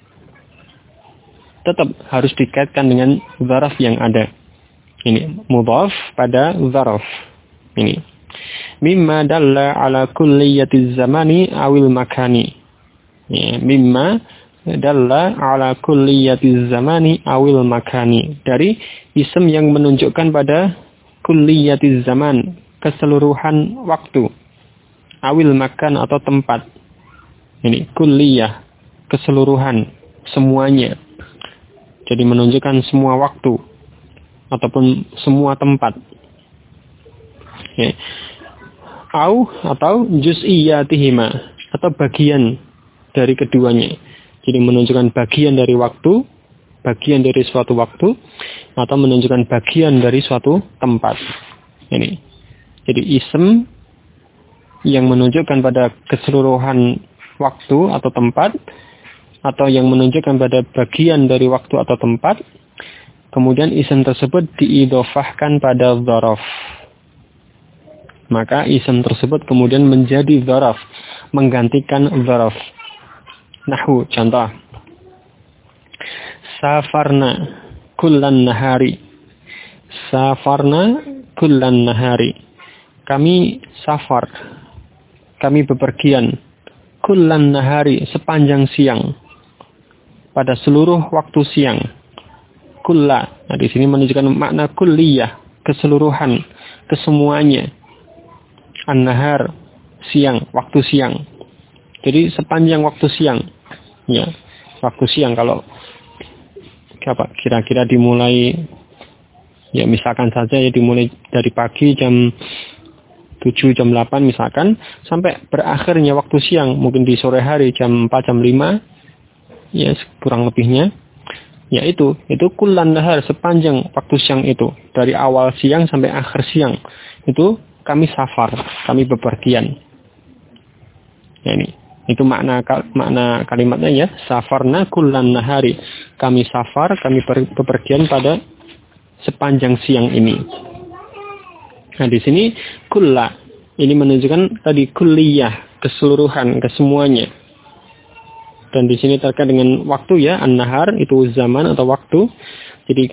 tetap harus dikaitkan dengan dzaraf yang ada. Ini mudhaf pada dzaraf. Ini mimma dalla ala kulliyatiz zamani awil makani. Ya, mimma dalla ala kulliyatiz zamani awil makani. Dari isim yang menunjukkan pada kulliyatiz zaman, keseluruhan waktu. Awil makan atau tempat. Ini kulliyah, keseluruhan, semuanya. Jadi menunjukkan semua waktu ataupun semua tempat. Ya. Atau juz'iyatihima, atau bagian dari keduanya. Jadi menunjukkan bagian dari waktu, bagian dari suatu waktu, atau menunjukkan bagian dari suatu tempat. Ini. Jadi isem yang menunjukkan pada keseluruhan waktu atau tempat, atau yang menunjukkan pada bagian dari waktu atau tempat, kemudian isem tersebut diidhofahkan pada dzaraf. Maka isem tersebut kemudian menjadi dzaraf, menggantikan dzaraf. Nahwu, contoh. Safarna kullan nahari. Safarna kullan nahari. Kami safar. Kami bepergian. Kullan nahari, sepanjang siang. Pada seluruh waktu siang. Kulla. Nah, di sini menunjukkan makna kulliyah, keseluruhan, kesemuanya. An-nahar, siang, waktu siang. Jadi sepanjang waktu siang. Ya, waktu siang kalau kira-kira dimulai, ya misalkan saja ya dimulai dari pagi jam 7, jam 8 misalkan, sampai berakhirnya waktu siang, mungkin di sore hari jam 4, jam 5, ya kurang lebihnya. Ya itu kullan nahar, sepanjang waktu siang itu. Dari awal siang sampai akhir siang. Itu kami safar, kami bepergian. Ya, ini. Itu makna kalimatnya ya. Safarna kullan nahari. Kami safar, kami bepergian pada sepanjang siang ini. Nah, di sini kulla. Ini menunjukkan tadi kulliyah, keseluruhan, kesemuanya. Dan di sini terkait dengan waktu ya, an-nahar itu zaman atau waktu. Jadi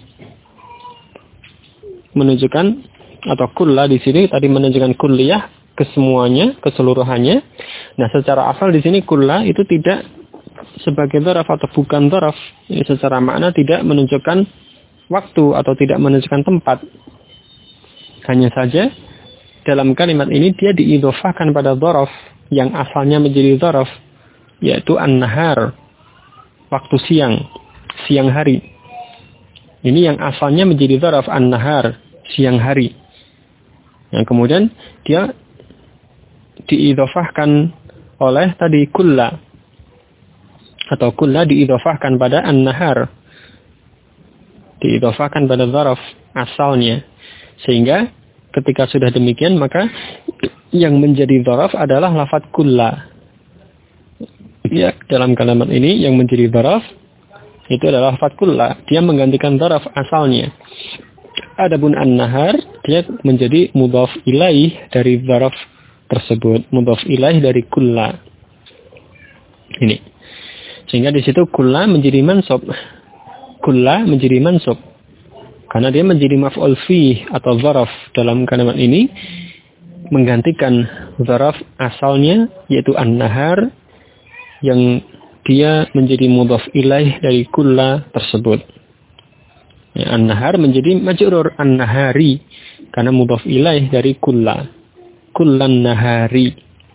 menunjukkan atau kulla di sini tadi menunjukkan kulliyah, kesemuanya, keseluruhannya. Nah, secara asal di sini kulla itu tidak sebagai dzaraf atau bukan dzaraf. Ini secara makna tidak menunjukkan waktu atau tidak menunjukkan tempat. Hanya saja dalam kalimat ini dia diidhofahkan pada dzaraf yang asalnya menjadi dzaraf, yaitu an-nahar, waktu siang, siang hari. Ini yang asalnya menjadi dzaraf an-nahar, siang hari. Yang kemudian dia diidhofahkan oleh tadi kulla, atau kulla diidhofahkan pada an-nahar, diidhofahkan pada dzaraf asalnya. Sehingga ketika sudah demikian, maka yang menjadi dzaraf adalah lafaz kulla. Ya, dalam kalimat ini yang menjadi dzaraf itu adalah lafaz kulla. Dia menggantikan dzaraf asalnya. Adapun an-nahar dia menjadi mudhaf ilaih dari dzaraf tersebut, mudhaf ilaih dari kulla. Ini. Sehingga di situ kulla menjadi mansub. Kulla menjadi mansub. Karena dia menjadi maf'ul fi atau dzaraf dalam kalimat ini menggantikan dzaraf asalnya yaitu an-nahar yang dia menjadi mudhaf ilaih dari kulla tersebut. Ya, an-nahar menjadi majrur an-nahari karena mudhaf ilaih dari kulla. Kullan nahari.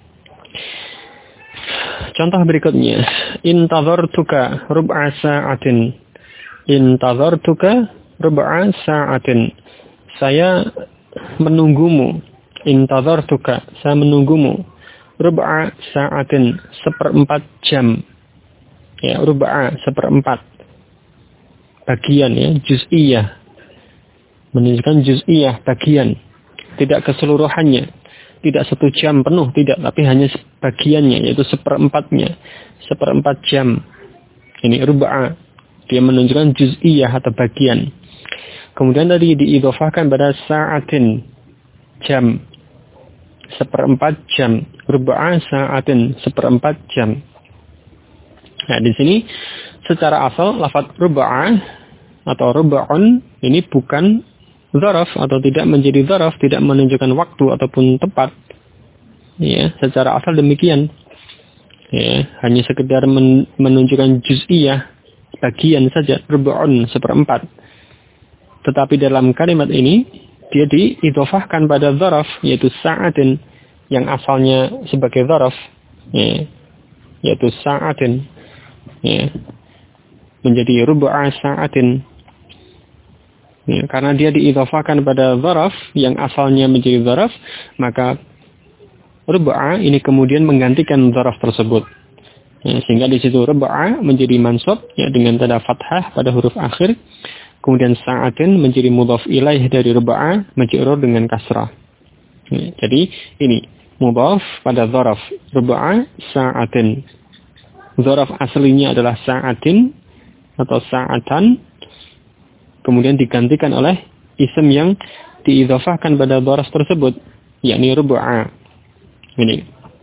Contoh berikutnya, intazartuka rub'a sa'atin. Intazartuka rub'a sa'atin. Saya menunggumu. Intazartuka, saya menunggumu. Rub'a sa'atin, 1/4 jam. Ya, rub'a 1/4. Bagian ya, juz'iyah. Menunjukkan juz'iyah, bagian. Tidak keseluruhannya. Tidak 1 jam penuh, tidak. Tapi hanya bagiannya, yaitu 1/4-nya. 1/4 jam. Ini rub'a. Dia menunjukkan juz'iyah atau bagian. Kemudian tadi diidhofahkan pada sa'atin. Jam. 1/4 jam. Rub'a sa'atin. 1/4 jam. Nah, di sini secara asal lafaz rub'a atau rub'un ini bukan dzaraf atau tidak menjadi dzaraf, tidak menunjukkan waktu ataupun tepat. Ya, secara asal demikian. Ya, hanya sekedar menunjukkan juz'iyah, bagian saja, rub'un 1/4. Tetapi dalam kalimat ini dia diidhofahkan pada dzaraf yaitu sa'atin yang asalnya sebagai dzaraf, ya, yaitu sa'atin. Ya, menjadi rub'a sa'atin. Ya, karena dia diidhofahkan pada dzaraf yang asalnya menjadi dzaraf, maka rub'a ini kemudian menggantikan dzaraf tersebut. Ya, sehingga di situ rub'a menjadi mansub ya dengan tanda fathah pada huruf akhir. Kemudian sa'atin menjadi mudhaf ilaih dari rub'a majrur dengan kasrah. Ya, jadi ini mudhaf pada dzaraf rub'a sa'atin. Dzaraf aslinya adalah sa'atin atau sa'atan, kemudian digantikan oleh isim yang diidhofahkan pada dzaraf tersebut, yakni rub'a. Ini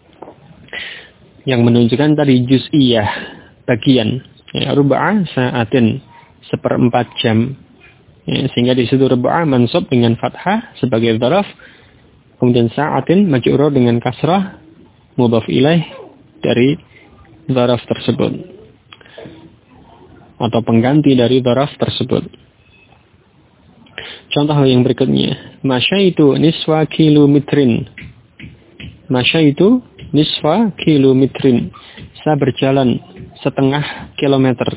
yang menunjukkan tadi juz'iyah, bagian. Ya, rub'a sa'atin, 1/4 jam. Ya, sehingga di situ rub'a mansub dengan fathah sebagai dzaraf, kemudian sa'atin majrur dengan kasrah, mudhaf ilaih dari dzaraf tersebut atau pengganti dari dzaraf tersebut. Contoh yang berikutnya, masyaitu nisfa kilometrin. Masyaitu nisfa kilometrin. Saya berjalan 1/2 kilometer.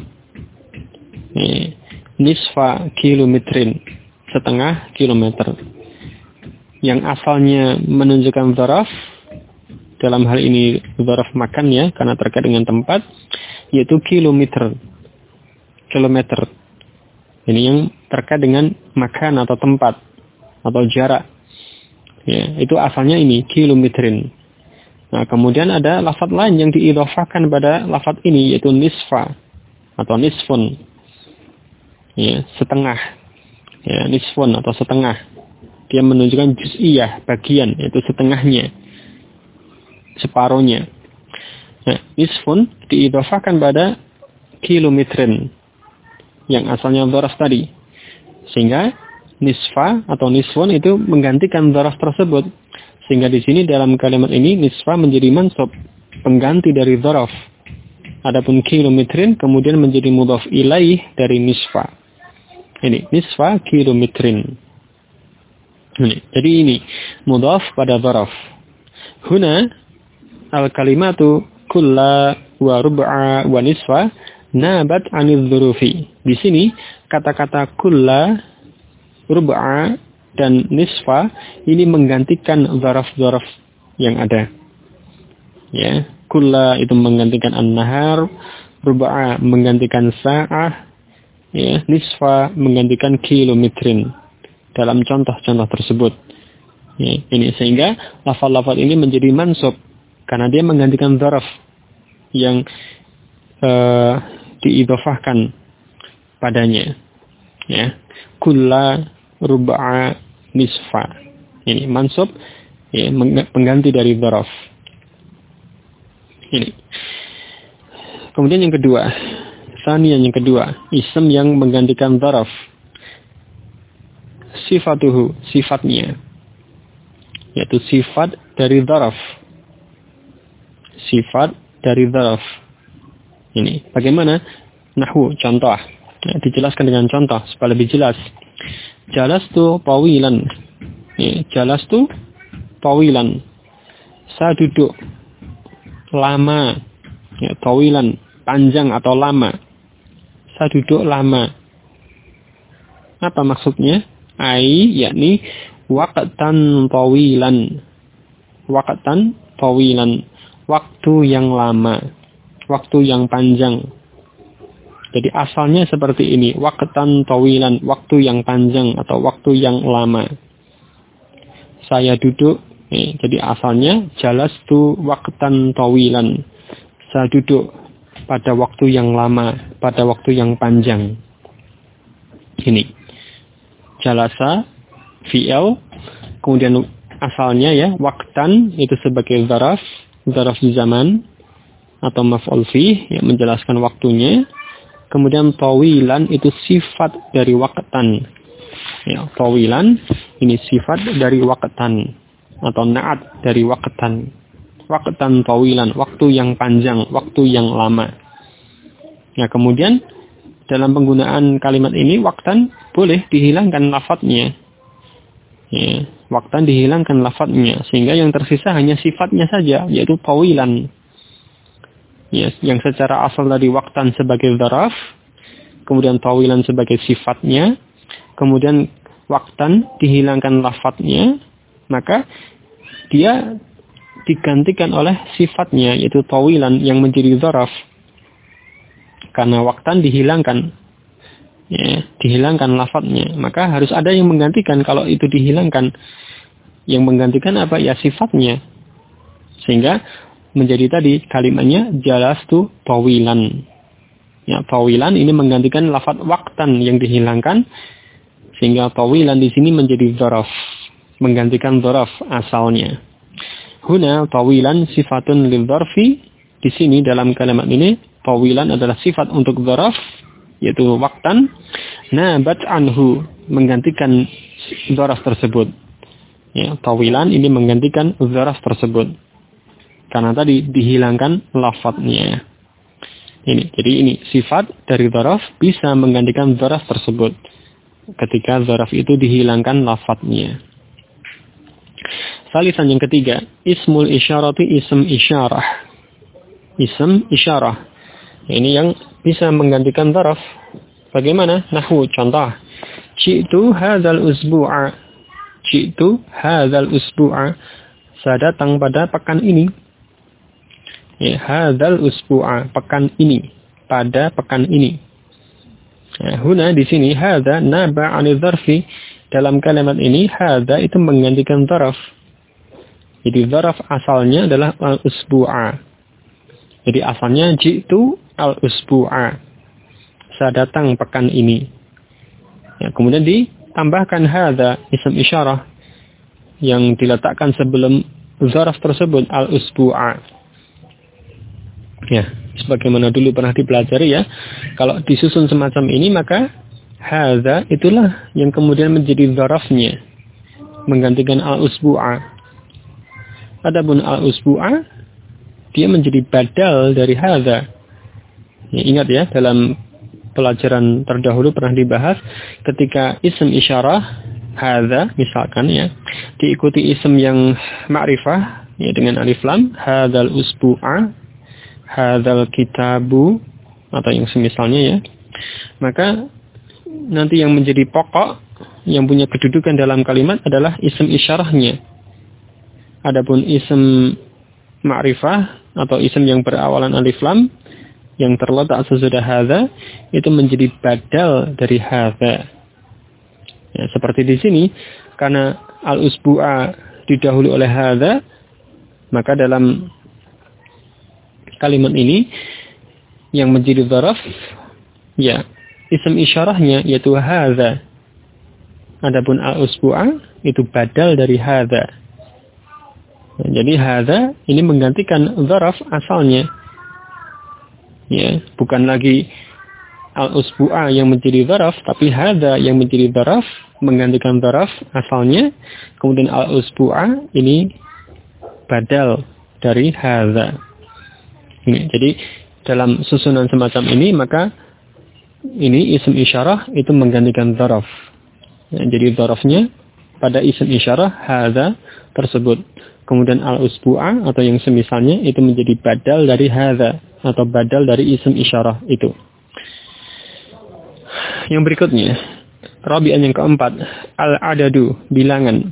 Nisfa kilometrin, 1/2 kilometer. Yang asalnya menunjukkan dzaraf, dalam hal ini dzaraf makan ya, karena terkait dengan tempat, yaitu kilometer. Kilometer. Ini yang terkait dengan makan atau tempat atau jarak. Ya, itu asalnya ini kilometrin. Nah, kemudian ada lafaz lain yang diidhofahkan pada lafaz ini yaitu nisfa atau nisfun. Ya, setengah. Ya, nisfun atau setengah. Dia menunjukkan juz'iyah, bagian, yaitu setengahnya. Separuhnya. Nah, nisfun diidhofahkan pada kilometrin yang asalnya dzaraf tadi. Sehingga nisfa atau nisfun itu menggantikan dzaraf tersebut. Sehingga di sini dalam kalimat ini nisfa menjadi mansub, pengganti dari dzaraf. Adapun kilometrin kemudian menjadi mudhaf ilaih dari nisfa. Ini nisfa kilometrin. Ini. Jadi ini mudhaf pada dzaraf. Huna al-kalimatu kulla wa rub'a wa nisfa nabat 'anil dzurufi. Di sini kata-kata kulla, rub'a dan nisfa ini menggantikan dzaraf-dzaraf yang ada. Ya, kulla itu menggantikan an-nahar, rub'a menggantikan sa'ah, ya, nisfa menggantikan kilometrin dalam contoh-contoh tersebut. Ya, ini sehingga lafal-lafal ini menjadi mansub karena dia menggantikan dzaraf yang diidhofahkan padanya. Ya, kulla rub'a, nisfa. Ini mansub ya, pengganti dari dzaraf. Ini. Kemudian yang kedua, yang kedua, ism yang menggantikan dzaraf. Sifatuhu, sifatnya. Yaitu sifat dari dzaraf. Sifat dari dzaraf. Ini, bagaimana? Nahwu, contoh. Ya, dijelaskan dengan contoh supaya lebih jelas. Jalastu tawilan. Ya, jalastu tawilan. Saya duduk lama. Ya, tawilan, panjang atau lama. Saya duduk lama. Apa maksudnya? Yakni waqtan tawilan. Waqtan tawilan. Waktu yang lama. Waktu yang panjang. Jadi asalnya seperti ini. Waqtan tawilan. Waktu yang panjang atau waktu yang lama. Saya duduk. Jadi asalnya jalastu waqtan tawilan. Saya duduk pada waktu yang lama. Pada waktu yang panjang. Ini. Jalasa. Fi'il. Kemudian asalnya ya. Waqtan itu sebagai zaraf. Zaraf zaman. Atau maf'ul fih. Yang menjelaskan waktunya. Kemudian tawilan itu sifat dari waqtan. Ya, tawilan ini sifat dari waqtan atau na'at dari waqtan. Waqtan tawilan, waktu yang panjang, waktu yang lama. Ya, kemudian dalam penggunaan kalimat ini waqtan boleh dihilangkan lafadznya. Ya, waqtan dihilangkan lafadznya sehingga yang tersisa hanya sifatnya saja yaitu tawilan. Yes, yang secara asal tadi waqtan sebagai dzaraf, kemudian tawilan sebagai sifatnya, kemudian waqtan dihilangkan lafadznya, maka dia digantikan oleh sifatnya yaitu tawilan yang menjadi dzaraf. Karena waqtan dihilangkan, ya, dihilangkan lafadznya, maka harus ada yang menggantikan. Kalau itu dihilangkan, yang menggantikan apa? Ya sifatnya. Sehingga menjadi tadi kalimatnya jalastu tawilan. Ya, tawilan ini menggantikan lafaz waqtan yang dihilangkan sehingga tawilan di sini menjadi dzaraf, menggantikan dzaraf asalnya. Huna tawilan sifatun lil dzarfi. Di sini dalam kalimat ini tawilan adalah sifat untuk dzaraf yaitu waqtan. Nabat anhu menggantikan dzaraf tersebut. Ya, tawilan ini menggantikan dzaraf tersebut. Karena tadi dihilangkan lafadznya. Jadi ini sifat dari dzaraf bisa menggantikan dzaraf tersebut. Ketika dzaraf itu dihilangkan lafadznya. Salisan yang ketiga. Ismul isyarati ism isyarah. Ism isyarah. Ini yang bisa menggantikan dzaraf. Bagaimana? Nahwu, contoh. Ji'tu hadzal usbu'a. Ji'tu hadzal usbu'a. Saya datang pada pekan ini. Ya, hadzal usbu'a, pekan ini, pada pekan ini. Ya, huna di sini hadza naba 'ani dzarfi. Dalam kalimat ini hadza itu menggantikan dzaraf. Jadi dzaraf asalnya adalah al-usbu'a. Jadi asalnya ji'tu al-usbu'a. Saya datang pekan ini. Ya, kemudian ditambahkan hadza ism isyarah yang diletakkan sebelum dzaraf tersebut al-usbu'a. Ya, sebagaimana dulu pernah dipelajari ya. Kalau disusun semacam ini maka hadza itulah yang kemudian menjadi dzarafnya. Menggantikan al-usbu'a. Adapun al-usbu'a dia menjadi badal dari hadza. Ya, ingat ya dalam pelajaran terdahulu pernah dibahas ketika ism isyarah hadza misalkan ya diikuti ism yang ma'rifah ya dengan alif lam hadzal usbu'a hadzal kitabu atau yang semisalnya ya, maka nanti yang menjadi pokok yang punya kedudukan dalam kalimat adalah ism isyarahnya. Adapun ism ma'rifah atau ism yang berawalan alif lam yang terletak sesudah hadza itu menjadi badal dari hadza. Ya, seperti di sini karena al-usbu'a didahului oleh hadza, maka dalam kalimat ini yang menjadi dzaraf ya ism isyarahnya yaitu hadza. Adapun al-usbu'a itu badal dari hadza. Nah, jadi hadza ini menggantikan dzaraf asalnya. Ya, bukan lagi al-usbu'a yang menjadi dzaraf, tapi hadza yang menjadi dzaraf menggantikan dzaraf asalnya. Kemudian al-usbu'a ini badal dari hadza. Jadi dalam susunan semacam ini maka ini isim isyarah itu menggantikan dzaraf. Jadi dzarafnya pada isim isyarah hadza tersebut. Kemudian al-usbu'a atau yang semisalnya itu menjadi badal dari hadza atau badal dari isim isyarah itu. Yang berikutnya, rabi'an yang keempat, al-adadu, bilangan.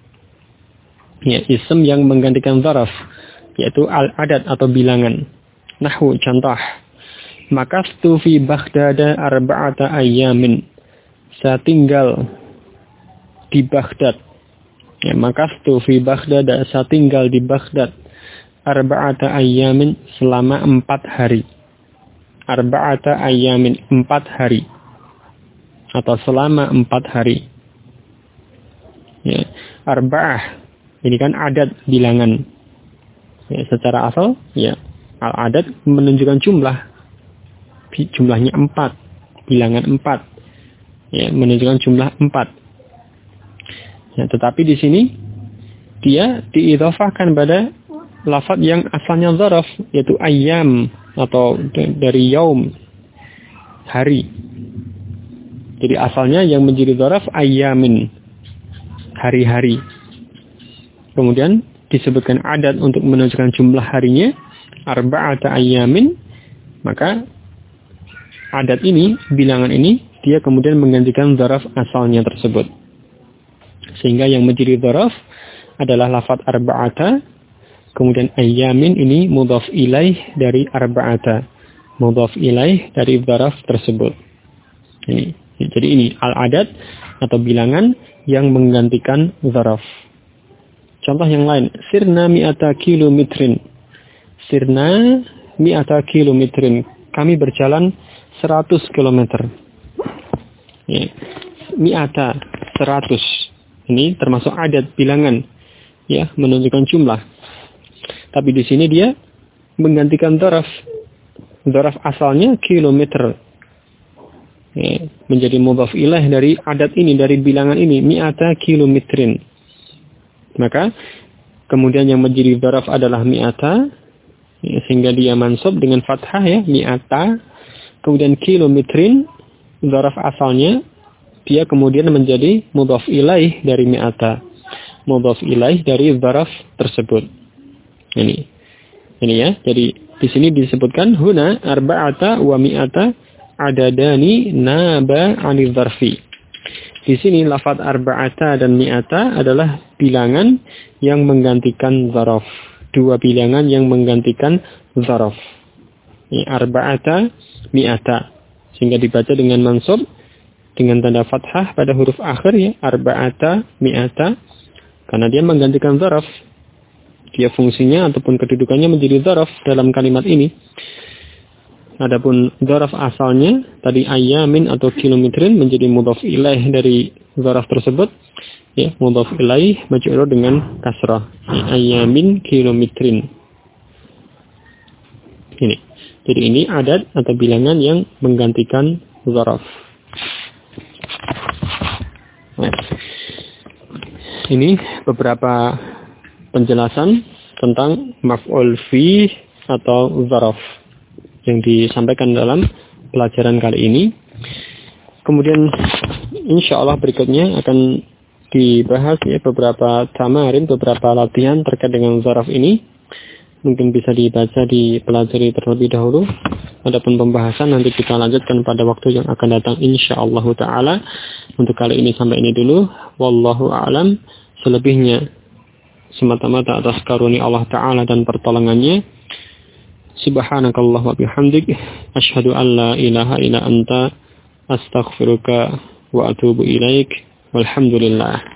Ya, isim yang menggantikan dzaraf, yaitu al-adad atau bilangan. Nahwu, contoh. Makastu fi Baghdad arba'ata ayyamin. Saya tinggal di Baghdad. Ya, makastu fi Baghdad, saya tinggal di Baghdad arba'ata ayyamin selama 4 hari. Arba'ata ayyamin, 4 hari. Atau selama 4 hari. Ya, arba'ah ini kan adat bilangan. Ya, secara asal ya al-adat menunjukkan jumlah. Jumlahnya 4, bilangan 4. Ya, menunjukkan jumlah 4. Ya, tetapi di sini dia diidhafahkan pada lafaz yang asalnya dzaraf, yaitu ayyam atau dari yaum, hari. Jadi asalnya yang menjadi dzaraf ayyamin, hari-hari. Kemudian disebutkan adat untuk menunjukkan jumlah harinya, arba'ata ayyamin, maka adat ini, bilangan ini, dia kemudian menggantikan dzaraf asalnya tersebut. Sehingga yang menjadi dzaraf adalah lafaz arba'ata, kemudian ayyamin ini mudhaf ilaih dari arba'ata, mudhaf ilaih dari dzaraf tersebut. Ini. Jadi ini al-adat atau bilangan yang menggantikan dzaraf. Contoh yang lain, sirna mi'ata kilometrin. Sirna mi'ata kilometrin. Kami berjalan 100 kilometer. Ya. Mi'ata, 100. Ini termasuk adat bilangan, ya, menunjukkan jumlah. Tapi di sini dia menggantikan dzaraf. Dzaraf asalnya kilometer. Ya, menjadi mudhaf ilaih dari adat ini, dari bilangan ini, mi'ata kilometrin. Maka kemudian yang menjadi dzaraf adalah mi'ata, ya, sehingga dia mansub dengan fathah, ya, mi'ata. Kemudian kilometrin, dzaraf asalnya dia kemudian menjadi mudhaf ilaih dari mi'ata, mudhaf ilaih dari dzaraf tersebut. Ini ya. Jadi di sini disebutkan huna arba'ata wa mi'ata adadani naba 'anil dzarfi. Di sini lafaz arba'ata dan mi'ata adalah bilangan yang menggantikan dzaraf. Dua bilangan yang menggantikan dzaraf. Arba'ata, mi'ata. Sehingga dibaca dengan mansub dengan tanda fathah pada huruf akhir, ya, arba'ata, mi'ata, karena dia menggantikan dzaraf. Dia fungsinya ataupun kedudukannya menjadi dzaraf dalam kalimat ini. Adapun dzaraf asalnya tadi ayyamin atau kilometrin menjadi mudhaf ilaih dari dzaraf tersebut, ya, mudhaf ilaih majrur dengan kasrah, ayyamin kilometrin. Ini. Jadi ini adat atau bilangan yang menggantikan dzaraf. Nah, ini beberapa penjelasan tentang maf'ul fi atau dzaraf yang disampaikan dalam pelajaran kali ini. Kemudian insyaallah berikutnya akan dibahas, ya, beberapa tamarin, beberapa latihan terkait dengan dzaraf ini. Mungkin bisa dibaca, dipelajari terlebih dahulu. Adapun pembahasan nanti kita lanjutkan pada waktu yang akan datang insyaallah taala. Untuk kali ini sampai ini dulu. Wallahu a'lam. Selebihnya semata-mata atas karunia Allah taala dan pertolongannya. Subhanakallah wa bihamdik, asyhadu an la ilaha illa anta, astaghfiruka wa atubu ilaik. Walhamdulillah.